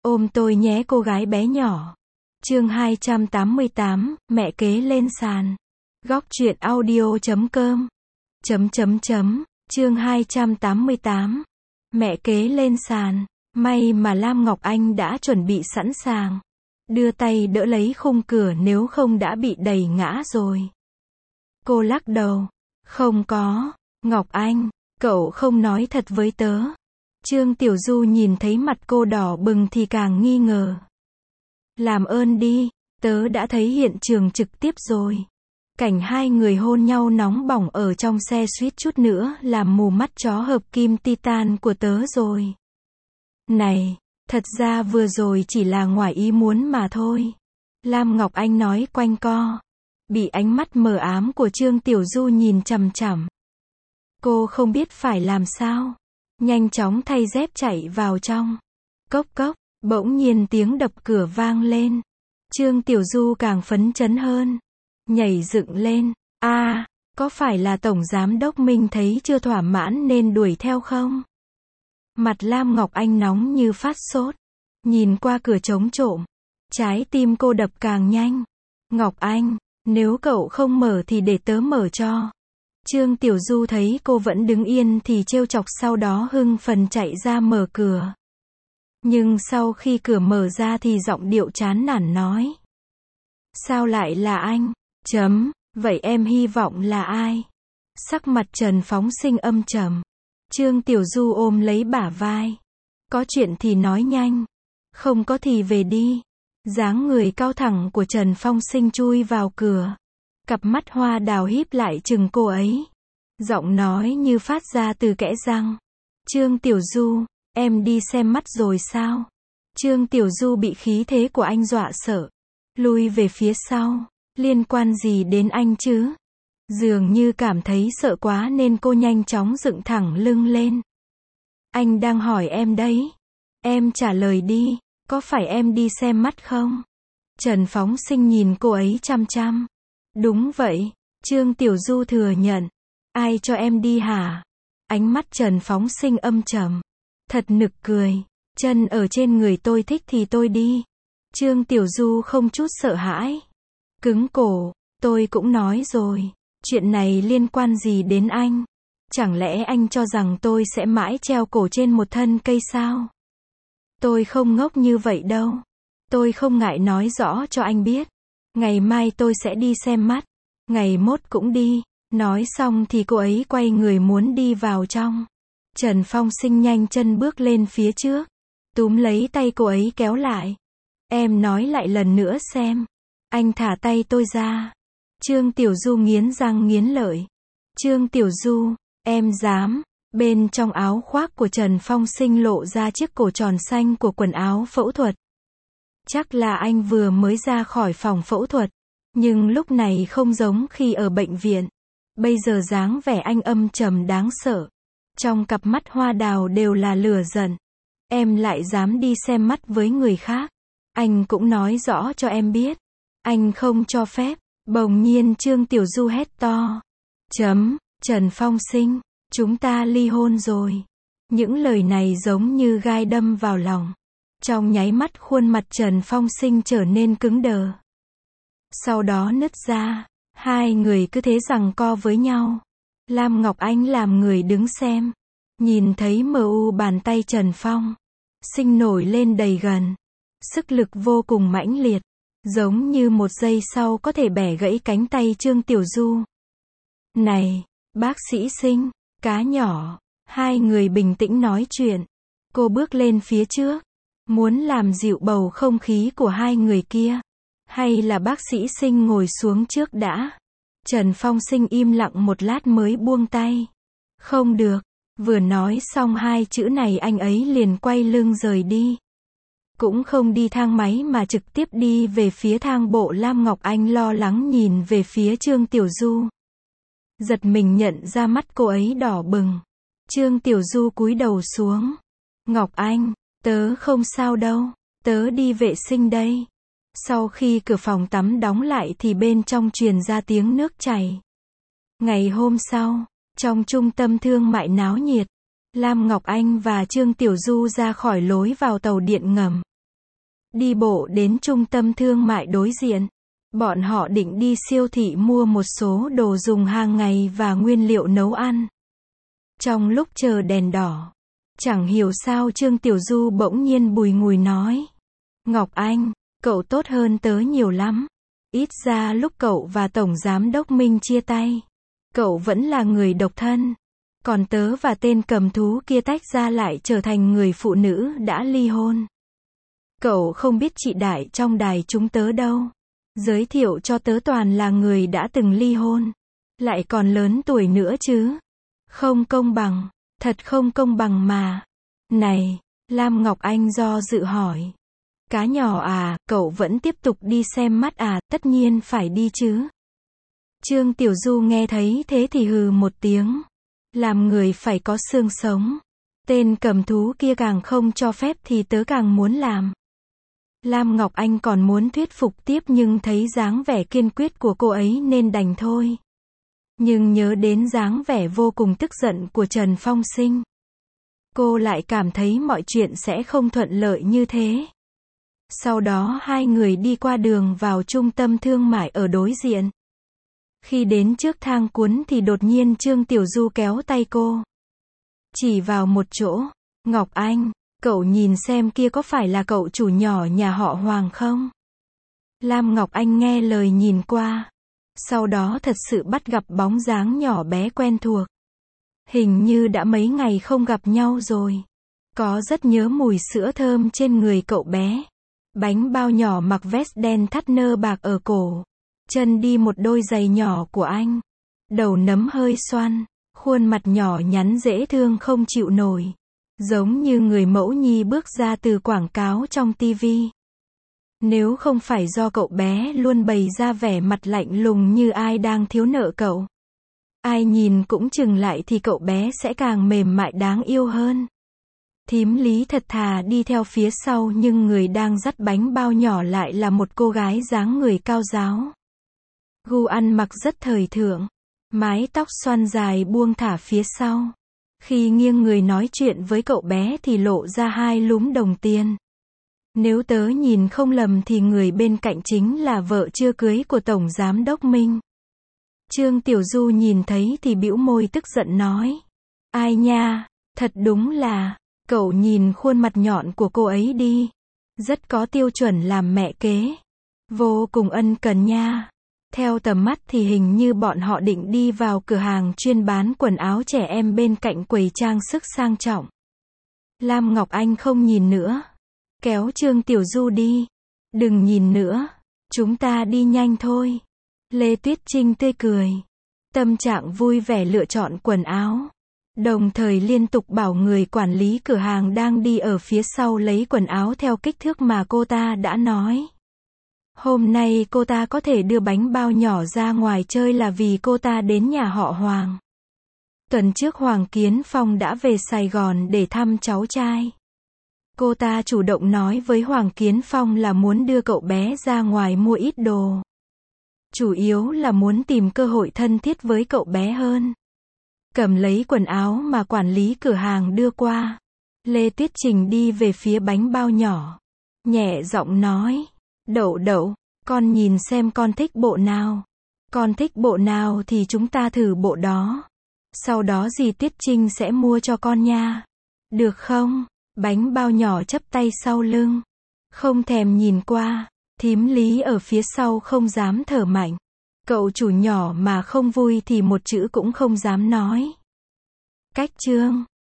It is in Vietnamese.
Ôm tôi nhé cô gái bé nhỏ. Chương 288, mẹ kế lên sàn. Góc truyện audio.com. Chương 288. Mẹ kế lên sàn. May mà Lam Ngọc Anh đã chuẩn bị sẵn sàng. Đưa tay đỡ lấy khung cửa, nếu không đã bị đẩy ngã rồi. Cô lắc đầu. Không có. Ngọc Anh, cậu không nói thật với tớ. Trương Tiểu Du nhìn thấy mặt cô đỏ bừng thì càng nghi ngờ. Làm ơn đi, tớ đã thấy hiện trường trực tiếp rồi. Cảnh hai người hôn nhau nóng bỏng ở trong xe suýt chút nữa làm mù mắt chó hợp kim titan của tớ rồi. Này, thật ra vừa rồi chỉ là ngoài ý muốn mà thôi. Lam Ngọc Anh nói quanh co. Bị ánh mắt mờ ám của Trương Tiểu Du nhìn chằm chằm. Cô không biết phải làm sao. Nhanh chóng thay dép chạy vào trong. Cốc cốc, bỗng nhiên tiếng đập cửa vang lên. Trương Tiểu Du càng phấn chấn hơn. Nhảy dựng lên. Có phải là Tổng Giám Đốc Minh thấy chưa thỏa mãn nên đuổi theo không? Mặt Lam Ngọc Anh nóng như phát sốt. Nhìn qua cửa trống trộm. Trái tim cô đập càng nhanh. Ngọc Anh, nếu cậu không mở thì để tớ mở cho. Trương Tiểu Du thấy cô vẫn đứng yên thì trêu chọc, sau đó hưng phấn chạy ra mở cửa. Nhưng sau khi cửa mở ra thì giọng điệu chán nản nói. Sao lại là anh? Vậy em hy vọng là ai? Sắc mặt Trần Phóng Sinh âm trầm. Trương Tiểu Du ôm lấy bả vai. Có chuyện thì nói nhanh. Không có thì về đi. Dáng người cao thẳng của Trần Phóng Sinh chui vào cửa. Cặp mắt hoa đào híp lại chừng cô ấy. Giọng nói như phát ra từ kẽ răng. Trương Tiểu Du, em đi xem mắt rồi sao? Trương Tiểu Du bị khí thế của anh dọa sợ. Lui về phía sau. Liên quan gì đến anh chứ? Dường như cảm thấy sợ quá nên cô nhanh chóng dựng thẳng lưng lên. Anh đang hỏi em đấy. Em trả lời đi, có phải em đi xem mắt không? Trần Phóng Sinh nhìn cô ấy chăm chăm. Đúng vậy, Trương Tiểu Du thừa nhận. Ai cho em đi hả? Ánh mắt Trần Phóng Sinh âm trầm. Thật nực cười. Chân ở trên người tôi thích thì tôi đi. Trương Tiểu Du không chút sợ hãi. Cứng cổ, tôi cũng nói rồi. Chuyện này liên quan gì đến anh? Chẳng lẽ anh cho rằng tôi sẽ mãi treo cổ trên một thân cây sao? Tôi không ngốc như vậy đâu. Tôi không ngại nói rõ cho anh biết. Ngày mai tôi sẽ đi xem mắt. Ngày mốt cũng đi. Nói xong thì cô ấy quay người muốn đi vào trong. Trần Phóng Sinh nhanh chân bước lên phía trước. Túm lấy tay cô ấy kéo lại. Em nói lại lần nữa xem. Anh thả tay tôi ra. Trương Tiểu Du nghiến răng nghiến lợi. Trương Tiểu Du, em dám. Bên trong áo khoác của Trần Phóng Sinh lộ ra chiếc cổ tròn xanh của quần áo phẫu thuật. Chắc là anh vừa mới ra khỏi phòng phẫu thuật. Nhưng lúc này không giống khi ở bệnh viện. Bây giờ dáng vẻ anh âm trầm đáng sợ. Trong cặp mắt hoa đào đều là lửa giận. Em lại dám đi xem mắt với người khác. Anh cũng nói rõ cho em biết. Anh không cho phép. Bỗng nhiên Trương Tiểu Du hét to. Trần Phóng Sinh, chúng ta ly hôn rồi. Những lời này giống như gai đâm vào lòng. Trong nháy mắt khuôn mặt Trần Phóng Sinh trở nên cứng đờ. Sau đó nứt ra. Hai người cứ thế giằng co với nhau. Lam Ngọc Anh làm người đứng xem. Nhìn thấy bàn tay Trần Phóng Sinh nổi lên đầy gần. Sức lực vô cùng mãnh liệt. Giống như một giây sau có thể bẻ gãy cánh tay Trương Tiểu Du. Này, bác sĩ Sinh, cá nhỏ. Hai người bình tĩnh nói chuyện. Cô bước lên phía trước. Muốn làm dịu bầu không khí của hai người kia. Hay là bác sĩ Sinh ngồi xuống trước đã? Trần Phóng Sinh im lặng một lát mới buông tay. Không được. Vừa nói xong hai chữ này anh ấy liền quay lưng rời đi. Cũng không đi thang máy mà trực tiếp đi về phía thang bộ. Lam Ngọc Anh lo lắng nhìn về phía Trương Tiểu Du. Giật mình nhận ra mắt cô ấy đỏ bừng. Trương Tiểu Du cúi đầu xuống. Ngọc Anh, tớ không sao đâu. Tớ đi vệ sinh đây. Sau khi cửa phòng tắm đóng lại thì bên trong truyền ra tiếng nước chảy. Ngày hôm sau, trong trung tâm thương mại náo nhiệt, Lam Ngọc Anh và Trương Tiểu Du ra khỏi lối vào tàu điện ngầm. đi bộ đến trung tâm thương mại đối diện. Bọn họ định đi siêu thị mua một số đồ dùng hàng ngày và nguyên liệu nấu ăn. Trong lúc chờ đèn đỏ, chẳng hiểu sao Trương Tiểu Du bỗng nhiên bùi ngùi nói. Ngọc Anh, cậu tốt hơn tớ nhiều lắm. Ít ra lúc cậu và Tổng Giám đốc Minh chia tay, cậu vẫn là người độc thân. Còn tớ và tên cầm thú kia tách ra lại trở thành người phụ nữ đã ly hôn. Cậu không biết chị Đại trong đài chúng tớ đâu. Giới thiệu cho tớ toàn là người đã từng ly hôn. Lại còn lớn tuổi nữa chứ. Không công bằng. Thật không công bằng mà. Này, Lam Ngọc Anh do dự hỏi. Cá nhỏ à, cậu vẫn tiếp tục đi xem mắt à, tất nhiên phải đi chứ. Trương Tiểu Du nghe thấy thế thì hừ một tiếng. Làm người phải có xương sống. Tên cầm thú kia càng không cho phép thì tớ càng muốn làm. Lam Ngọc Anh còn muốn thuyết phục tiếp nhưng thấy dáng vẻ kiên quyết của cô ấy nên đành thôi. Nhưng nhớ đến dáng vẻ vô cùng tức giận của Trần Phong Sinh, cô lại cảm thấy mọi chuyện sẽ không thuận lợi như thế. Sau đó hai người đi qua đường vào trung tâm thương mại ở đối diện. Khi đến trước thang cuốn thì đột nhiên Trương Tiểu Du kéo tay cô. Chỉ vào một chỗ. Ngọc Anh, cậu nhìn xem kia có phải là cậu chủ nhỏ nhà họ Hoàng không? Lam Ngọc Anh nghe lời nhìn qua. Sau đó thật sự bắt gặp bóng dáng nhỏ bé quen thuộc. Hình như đã mấy ngày không gặp nhau rồi. Có rất nhớ mùi sữa thơm trên người cậu bé. Bánh bao nhỏ mặc vest đen thắt nơ bạc ở cổ. Chân đi một đôi giày nhỏ của anh. Đầu nấm hơi xoăn. Khuôn mặt nhỏ nhắn dễ thương không chịu nổi. Giống như người mẫu nhi bước ra từ quảng cáo trong tivi. Nếu không phải do cậu bé luôn bày ra vẻ mặt lạnh lùng như ai đang thiếu nợ cậu, ai nhìn cũng chừng lại thì cậu bé sẽ càng mềm mại đáng yêu hơn. Thím Lý thật thà đi theo phía sau nhưng người đang dắt bánh bao nhỏ lại là một cô gái dáng người cao ráo. Gu ăn mặc rất thời thượng, mái tóc xoăn dài buông thả phía sau. Khi nghiêng người nói chuyện với cậu bé thì lộ ra hai lúm đồng tiền. Nếu tớ nhìn không lầm thì người bên cạnh chính là vợ chưa cưới của Tổng Giám đốc Minh. Trương Tiểu Du nhìn thấy thì bĩu môi tức giận nói. Ai nha, thật đúng là, cậu nhìn khuôn mặt nhọn của cô ấy đi. Rất có tiêu chuẩn làm mẹ kế. Vô cùng ân cần nha. Theo tầm mắt thì hình như bọn họ định đi vào cửa hàng chuyên bán quần áo trẻ em bên cạnh quầy trang sức sang trọng. Lam Ngọc Anh không nhìn nữa. Kéo Trương Tiểu Du đi. Đừng nhìn nữa. Chúng ta đi nhanh thôi. Lê Tuyết Trinh tươi cười. Tâm trạng vui vẻ lựa chọn quần áo. Đồng thời liên tục bảo người quản lý cửa hàng đang đi ở phía sau lấy quần áo theo kích thước mà cô ta đã nói. Hôm nay cô ta có thể đưa bánh bao nhỏ ra ngoài chơi là vì cô ta đến nhà họ Hoàng. Tuần trước Hoàng Kiến Phong đã về Sài Gòn để thăm cháu trai. Cô ta chủ động nói với Hoàng Kiến Phong là muốn đưa cậu bé ra ngoài mua ít đồ. Chủ yếu là muốn tìm cơ hội thân thiết với cậu bé hơn. Cầm lấy quần áo mà quản lý cửa hàng đưa qua. Lê Tuyết Trình đi về phía bánh bao nhỏ. Nhẹ giọng nói. Đậu đậu, con nhìn xem con thích bộ nào. Con thích bộ nào thì chúng ta thử bộ đó. Sau đó dì Tuyết Trinh sẽ mua cho con nha. Được không? Bánh bao nhỏ chắp tay sau lưng. Không thèm nhìn qua. Thím Lý ở phía sau không dám thở mạnh. Cậu chủ nhỏ mà không vui thì một chữ cũng không dám nói. Cách chương